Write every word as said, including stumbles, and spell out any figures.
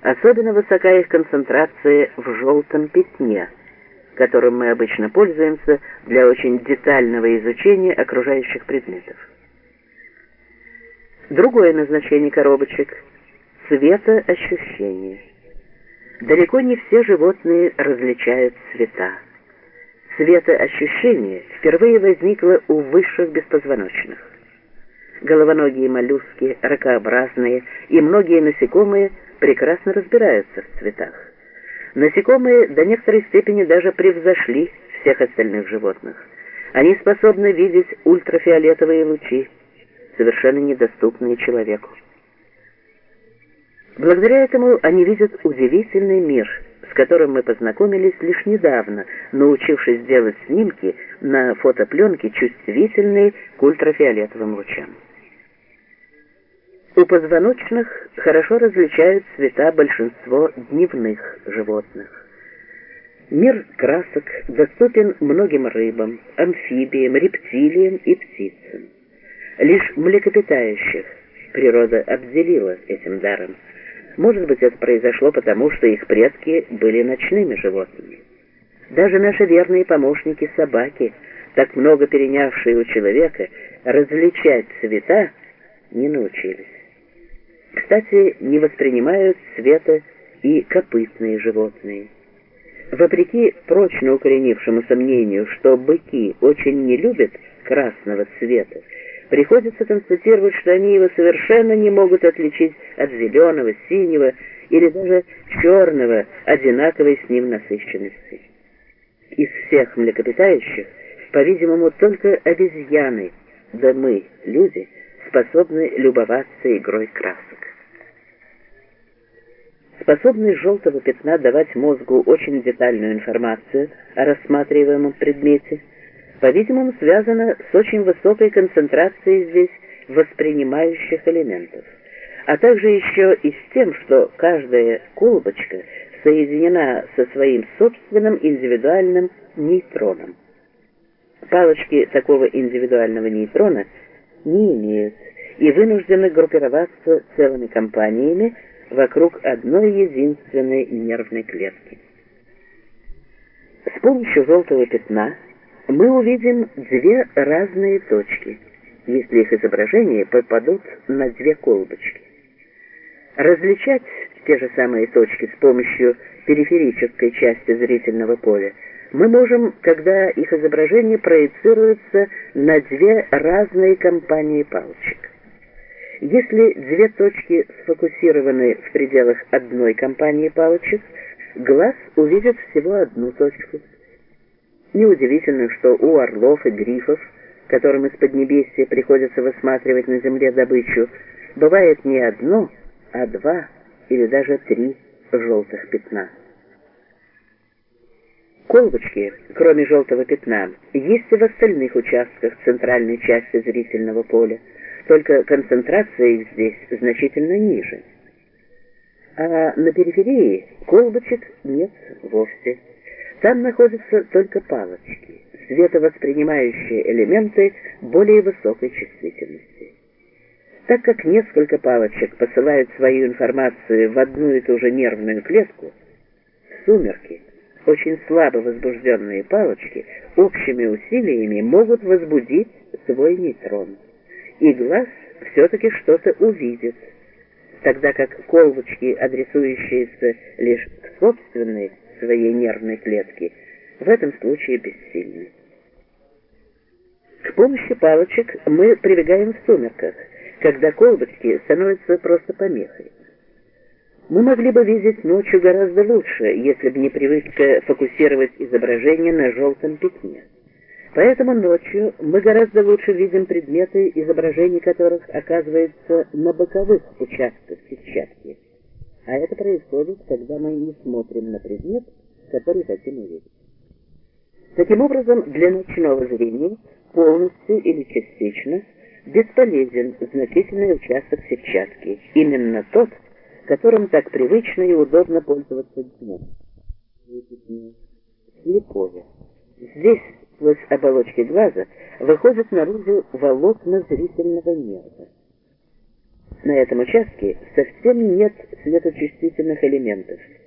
Особенно высока их концентрация в желтом пятне, которым мы обычно пользуемся для очень детального изучения окружающих предметов. Другое назначение коробочек – цветоощущение. Далеко не все животные различают цвета. Цветоощущение впервые возникло у высших беспозвоночных. Головоногие моллюски, ракообразные и многие насекомые прекрасно разбираются в цветах. Насекомые до некоторой степени даже превзошли всех остальных животных. Они способны видеть ультрафиолетовые лучи, совершенно недоступные человеку. Благодаря этому они видят удивительный мир, с которым мы познакомились лишь недавно, научившись делать снимки на фотопленке, чувствительные к ультрафиолетовым лучам. У позвоночных хорошо различают цвета большинство дневных животных. Мир красок доступен многим рыбам, амфибиям, рептилиям и птицам. Лишь млекопитающих природа обделила этим даром. Может быть, это произошло потому, что их предки были ночными животными. Даже наши верные помощники собаки, так много перенявшие у человека, различать цвета не научились. Кстати, не воспринимают цвета и копытные животные. Вопреки прочно укоренившемуся мнению, что быки очень не любят красного цвета, приходится констатировать, что они его совершенно не могут отличить от зеленого, синего или даже черного, одинаковой с ним насыщенности. Из всех млекопитающих, по-видимому, только обезьяны, да мы, люди, способны любоваться игрой красок. Способность желтого пятна давать мозгу очень детальную информацию о рассматриваемом предмете, по-видимому, связана с очень высокой концентрацией здесь воспринимающих элементов, а также еще и с тем, что каждая колбочка соединена со своим собственным индивидуальным нейтроном. Палочки такого индивидуального нейтрона не имеют и вынуждены группироваться целыми компаниями вокруг одной единственной нервной клетки. С помощью желтого пятна мы увидим две разные точки, если их изображения попадут на две колбочки. Различать те же самые точки с помощью периферической части зрительного поля мы можем, когда их изображение проецируется на две разные компании палочек. Если две точки сфокусированы в пределах одной компании палочек, глаз увидит всего одну точку. Неудивительно, что у орлов и грифов, которым из поднебесья приходится высматривать на земле добычу, бывает не одно, а два или даже три желтых пятна. Колбочки, кроме желтого пятна, есть и в остальных участках центральной части зрительного поля, только концентрация их здесь значительно ниже. А на периферии колбочек нет вовсе. Там находятся только палочки, световоспринимающие элементы более высокой чувствительности. Так как несколько палочек посылают свою информацию в одну и ту же нервную клетку, в сумерки очень слабо возбужденные палочки общими усилиями могут возбудить свой нейтрон, и глаз все-таки что-то увидит, тогда как колбочки, адресующиеся лишь к собственной своей нервной клетки, в этом случае бессильны. К помощи палочек мы прибегаем в сумерках, когда колбочки становятся просто помехой. Мы могли бы видеть ночью гораздо лучше, если бы не привычка фокусировать изображение на желтом пятне. Поэтому ночью мы гораздо лучше видим предметы, изображений которых оказывается на боковых участках сетчатки. А это происходит, когда мы не смотрим на предмет, который хотим увидеть. Таким образом, для ночного зрения полностью или частично бесполезен значительный участок сетчатки, именно тот, которым так привычно и удобно пользоваться днем. Слепое. Здесь, сквозь оболочки глаза, выходят наружу волокна зрительного нерва. На этом участке совсем нет светочувствительных элементов.